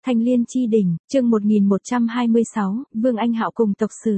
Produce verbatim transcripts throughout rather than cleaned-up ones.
Thanh Liên Chi Đỉnh, chương một nghìn một trăm hai mươi sáu, Vương Anh Hạo cùng tộc sử.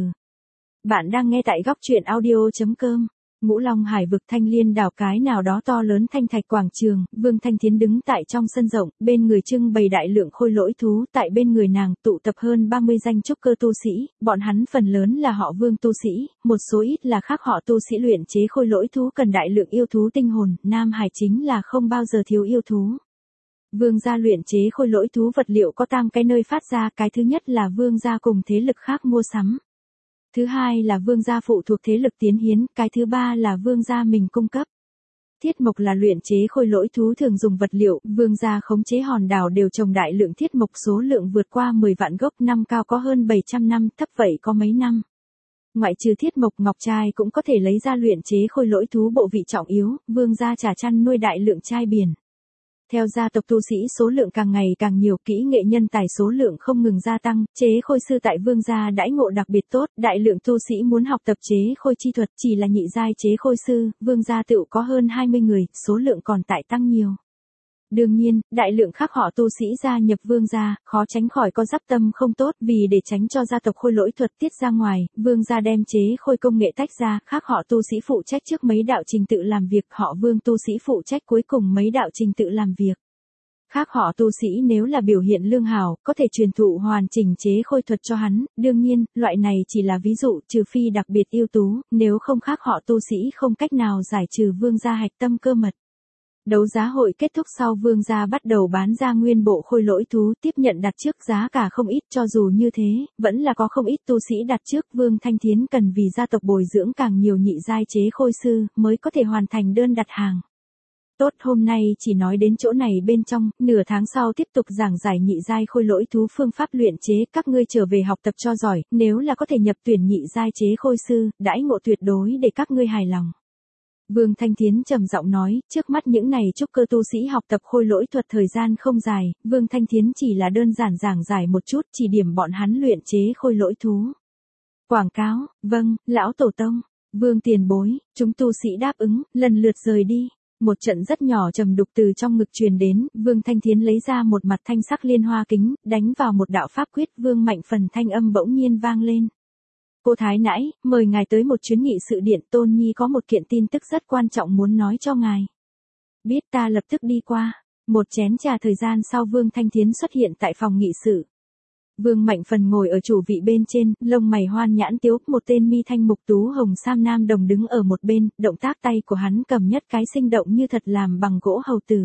Bạn đang nghe tại góc truyện audio.com. Ngũ Long Hải vực Thanh Liên đảo cái nào đó to lớn thanh thạch quảng trường, Vương Thanh Thiến đứng tại trong sân rộng, bên người trưng bày đại lượng khôi lỗi thú, tại bên người nàng tụ tập hơn ba mươi danh trúc cơ tu sĩ, bọn hắn phần lớn là họ Vương tu sĩ, một số ít là khác họ tu sĩ luyện chế khôi lỗi thú cần đại lượng yêu thú tinh hồn, Nam Hải chính là không bao giờ thiếu yêu thú. Vương gia luyện chế khôi lỗi thú vật liệu có tam cái nơi phát ra, cái thứ nhất là vương gia cùng thế lực khác mua sắm. Thứ hai là vương gia phụ thuộc thế lực tiến hiến, cái thứ ba là vương gia mình cung cấp. Thiết mộc là luyện chế khôi lỗi thú thường dùng vật liệu, vương gia khống chế hòn đảo đều trồng đại lượng thiết mộc, số lượng vượt qua mười vạn gốc, năm cao có hơn bảy trăm năm, thấp vậy có mấy năm. Ngoại trừ thiết mộc, ngọc trai cũng có thể lấy ra luyện chế khôi lỗi thú bộ vị trọng yếu, vương gia trả chăn nuôi đại lượng trai biển. Theo gia tộc tu sĩ số lượng càng ngày càng nhiều, kỹ nghệ nhân tài số lượng không ngừng gia tăng, chế khôi sư tại vương gia đãi ngộ đặc biệt tốt, đại lượng tu sĩ muốn học tập chế khôi chi thuật, chỉ là nhị giai chế khôi sư, vương gia tựu có hơn hai mươi người, số lượng còn tại tăng nhiều. Đương nhiên, đại lượng khác họ tu sĩ gia nhập vương gia, khó tránh khỏi có giáp tâm không tốt, vì để tránh cho gia tộc khôi lỗi thuật tiết ra ngoài, vương gia đem chế khôi công nghệ tách ra, khác họ tu sĩ phụ trách trước mấy đạo trình tự làm việc, họ vương tu sĩ phụ trách cuối cùng mấy đạo trình tự làm việc. Khác họ tu sĩ nếu là biểu hiện lương hảo, có thể truyền thụ hoàn chỉnh chế khôi thuật cho hắn, đương nhiên, loại này chỉ là ví dụ, trừ phi đặc biệt ưu tú, nếu không khác họ tu sĩ không cách nào giải trừ vương gia hạch tâm cơ mật. Đấu giá hội kết thúc sau, vương gia bắt đầu bán ra nguyên bộ khôi lỗi thú, tiếp nhận đặt trước, giá cả không ít, cho dù như thế, vẫn là có không ít tu sĩ đặt trước. Vương Thanh Thiến cần vì gia tộc bồi dưỡng càng nhiều nhị giai chế khôi sư, mới có thể hoàn thành đơn đặt hàng. Tốt, hôm nay chỉ nói đến chỗ này bên trong, nửa tháng sau tiếp tục giảng giải nhị giai khôi lỗi thú phương pháp luyện chế, các ngươi trở về học tập cho giỏi, nếu là có thể nhập tuyển nhị giai chế khôi sư, đãi ngộ tuyệt đối để các ngươi hài lòng. Vương Thanh Thiến trầm giọng nói, trước mắt những này trúc cơ tu sĩ học tập khôi lỗi thuật thời gian không dài, Vương Thanh Thiến chỉ là đơn giản giảng giải một chút, chỉ điểm bọn hắn luyện chế khôi lỗi thú. Quảng cáo, vâng, lão tổ tông, Vương tiền bối, chúng tu sĩ đáp ứng, lần lượt rời đi. Một trận rất nhỏ trầm đục từ trong ngực truyền đến, Vương Thanh Thiến lấy ra một mặt thanh sắc liên hoa kính, đánh vào một đạo pháp quyết, Vương Mạnh Phần thanh âm bỗng nhiên vang lên. Cô Thái Nãi, mời ngài tới một chuyến nghị sự điện, Tôn Nhi có một kiện tin tức rất quan trọng muốn nói cho ngài. Biết, ta lập tức đi qua. Một chén trà thời gian sau, Vương Thanh Thiến xuất hiện tại phòng nghị sự. Vương Mạnh Phần ngồi ở chủ vị bên trên, lông mày hoan nhãn tiếu, một tên mi thanh mục tú hồng sam nam đồng đứng ở một bên, động tác tay của hắn cầm nhất cái sinh động như thật làm bằng gỗ hầu tử.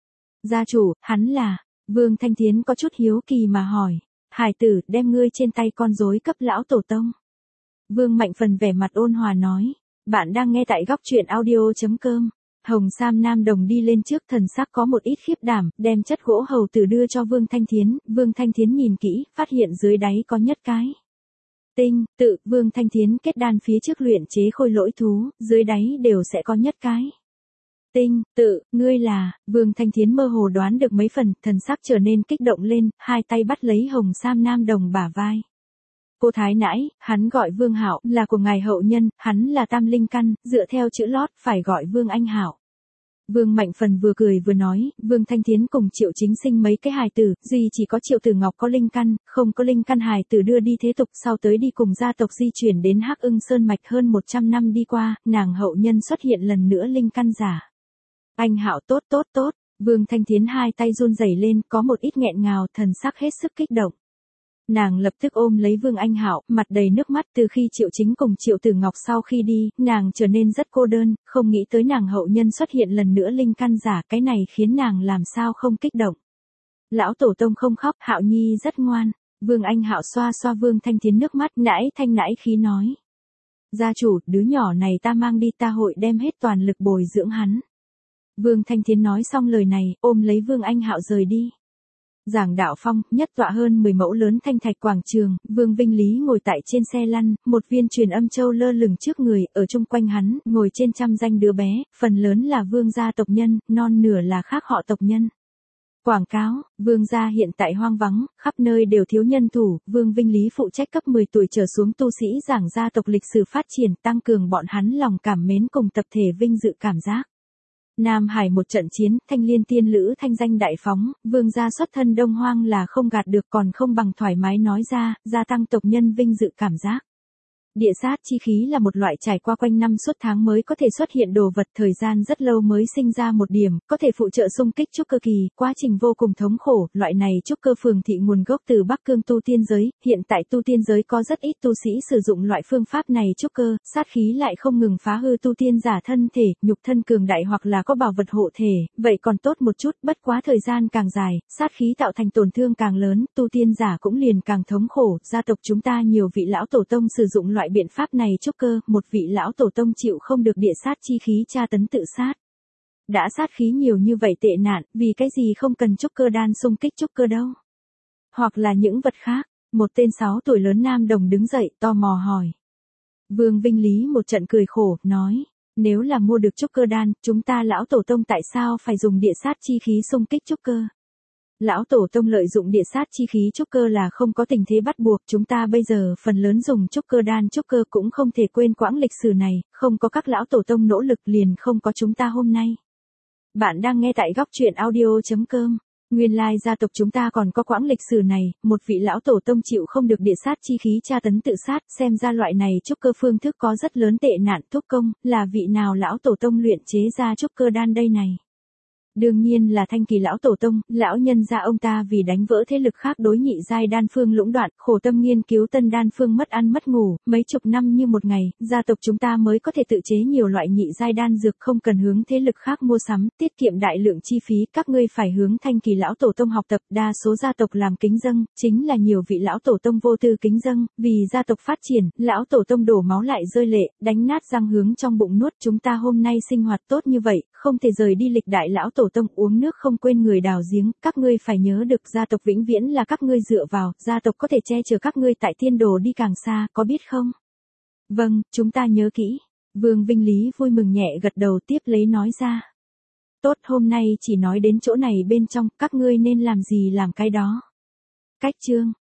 Gia chủ, hắn là, Vương Thanh Thiến có chút hiếu kỳ mà hỏi, hải tử, đem ngươi trên tay con rối cấp lão tổ tông. Vương Mạnh Phần vẻ mặt ôn hòa nói, bạn đang nghe tại góc truyện audio.com. Hồng sam nam đồng đi lên trước, thần sắc có một ít khiếp đảm, đem chất gỗ hầu tử đưa cho Vương Thanh Thiến. Vương Thanh Thiến nhìn kỹ, phát hiện dưới đáy có nhất cái tinh tự. Vương Thanh Thiến kết đan phía trước luyện chế khôi lỗi thú, dưới đáy đều sẽ có nhất cái tinh tự. Ngươi là, Vương Thanh Thiến mơ hồ đoán được mấy phần, thần sắc trở nên kích động lên, hai tay bắt lấy hồng sam nam đồng bả vai. Cô Thái Nãi, hắn gọi Vương Hạo, là của ngài hậu nhân, hắn là tam linh căn, dựa theo chữ lót, phải gọi Vương Anh Hạo. Vương Mạnh Phần vừa cười vừa nói, Vương Thanh Thiến cùng Triệu Chính sinh mấy cái hài tử, duy chỉ có Triệu Tử Ngọc có linh căn, không có linh căn hài tử đưa đi thế tục, sau tới đi cùng gia tộc di chuyển đến Hắc Ưng Sơn mạch, hơn một trăm năm đi qua, nàng hậu nhân xuất hiện lần nữa linh căn giả. Anh Hạo tốt tốt tốt, Vương Thanh Thiến hai tay run rẩy lên, có một ít nghẹn ngào, thần sắc hết sức kích động. Nàng lập tức ôm lấy Vương Anh Hạo, mặt đầy nước mắt. Từ khi Triệu Chính cùng Triệu Tử Ngọc sau khi đi, nàng trở nên rất cô đơn, không nghĩ tới nàng hậu nhân xuất hiện lần nữa linh căn giả, cái này khiến nàng làm sao không kích động. Lão tổ tông không khóc, Hạo Nhi rất ngoan. Vương Anh Hạo xoa xoa Vương Thanh Thiến nước mắt, nãi thanh nãi khí nói. Gia chủ, đứa nhỏ này ta mang đi, ta hội đem hết toàn lực bồi dưỡng hắn. Vương Thanh Thiến nói xong lời này, ôm lấy Vương Anh Hạo rời đi. Giảng đạo phong, nhất tọa hơn mười mẫu lớn thanh thạch quảng trường, Vương Vinh Lý ngồi tại trên xe lăn, một viên truyền âm châu lơ lửng trước người, ở chung quanh hắn, ngồi trên trăm danh đứa bé, phần lớn là vương gia tộc nhân, non nửa là khác họ tộc nhân. Quảng cáo, vương gia hiện tại hoang vắng, khắp nơi đều thiếu nhân thủ, Vương Vinh Lý phụ trách cấp mười tuổi trở xuống tu sĩ giảng gia tộc lịch sử phát triển, tăng cường bọn hắn lòng cảm mến cùng tập thể vinh dự cảm giác. Nam Hải một trận chiến, Thanh Liên tiên lữ thanh danh đại phóng, vương gia xuất thân Đông Hoang là không gạt được còn không bằng thoải mái nói ra, gia tăng tộc nhân vinh dự cảm giác. Địa sát chi khí là một loại trải qua quanh năm suốt tháng mới có thể xuất hiện đồ vật, thời gian rất lâu mới sinh ra một điểm, có thể phụ trợ xung kích trúc cơ kỳ, quá trình vô cùng thống khổ, loại này trúc cơ phường thị nguồn gốc từ Bắc Cương tu tiên giới, hiện tại tu tiên giới có rất ít tu sĩ sử dụng loại phương pháp này trúc cơ, sát khí lại không ngừng phá hư tu tiên giả thân thể, nhục thân cường đại hoặc là có bảo vật hộ thể, vậy còn tốt một chút, bất quá thời gian càng dài, sát khí tạo thành tổn thương càng lớn, tu tiên giả cũng liền càng thống khổ, gia tộc chúng ta nhiều vị lão tổ tông sử dụng loại biện pháp này trúc cơ, một vị lão tổ tông chịu không được địa sát chi khí tra tấn tự sát. Đã sát khí nhiều như vậy tệ nạn, vì cái gì không cần trúc cơ đan xung kích trúc cơ đâu? Hoặc là những vật khác, một tên sáu tuổi lớn nam đồng đứng dậy, tò mò hỏi. Vương Vinh Lý một trận cười khổ, nói, nếu là mua được trúc cơ đan, chúng ta lão tổ tông tại sao phải dùng địa sát chi khí xung kích trúc cơ? Lão tổ tông lợi dụng địa sát chi khí trúc cơ là không có tình thế bắt buộc, chúng ta bây giờ phần lớn dùng trúc cơ đan trúc cơ cũng không thể quên quãng lịch sử này, không có các lão tổ tông nỗ lực liền không có chúng ta hôm nay. Bạn đang nghe tại góc truyện audio chấm com. Nguyên lai gia tộc chúng ta còn có quãng lịch sử này, một vị lão tổ tông chịu không được địa sát chi khí tra tấn tự sát, xem ra loại này trúc cơ phương thức có rất lớn tệ nạn thúc công, là vị nào lão tổ tông luyện chế ra trúc cơ đan đây này? Đương nhiên là Thanh Kỳ lão tổ tông, lão nhân gia ông ta vì đánh vỡ thế lực khác đối nhị giai đan phương lũng đoạn, khổ tâm nghiên cứu tân đan phương mất ăn mất ngủ, mấy chục năm như một ngày, gia tộc chúng ta mới có thể tự chế nhiều loại nhị giai đan dược không cần hướng thế lực khác mua sắm, tiết kiệm đại lượng chi phí, các ngươi phải hướng Thanh Kỳ lão tổ tông học tập, đa số gia tộc làm kính dâng, chính là nhiều vị lão tổ tông vô tư kính dâng, vì gia tộc phát triển, lão tổ tông đổ máu lại rơi lệ, đánh nát răng hướng trong bụng nuốt, chúng ta hôm nay sinh hoạt tốt như vậy, không thể rời đi lịch đại lão tổ tông, uống nước không quên người đào giếng, các ngươi phải nhớ được gia tộc vĩnh viễn là các ngươi dựa vào, gia tộc có thể che chở các ngươi tại thiên đồ đi càng xa, có biết không? Vâng, chúng ta nhớ kỹ. Vương Vinh Lý vui mừng nhẹ gật đầu tiếp lấy nói ra. Tốt, hôm nay chỉ nói đến chỗ này bên trong, các ngươi nên làm gì làm cái đó. Cách chương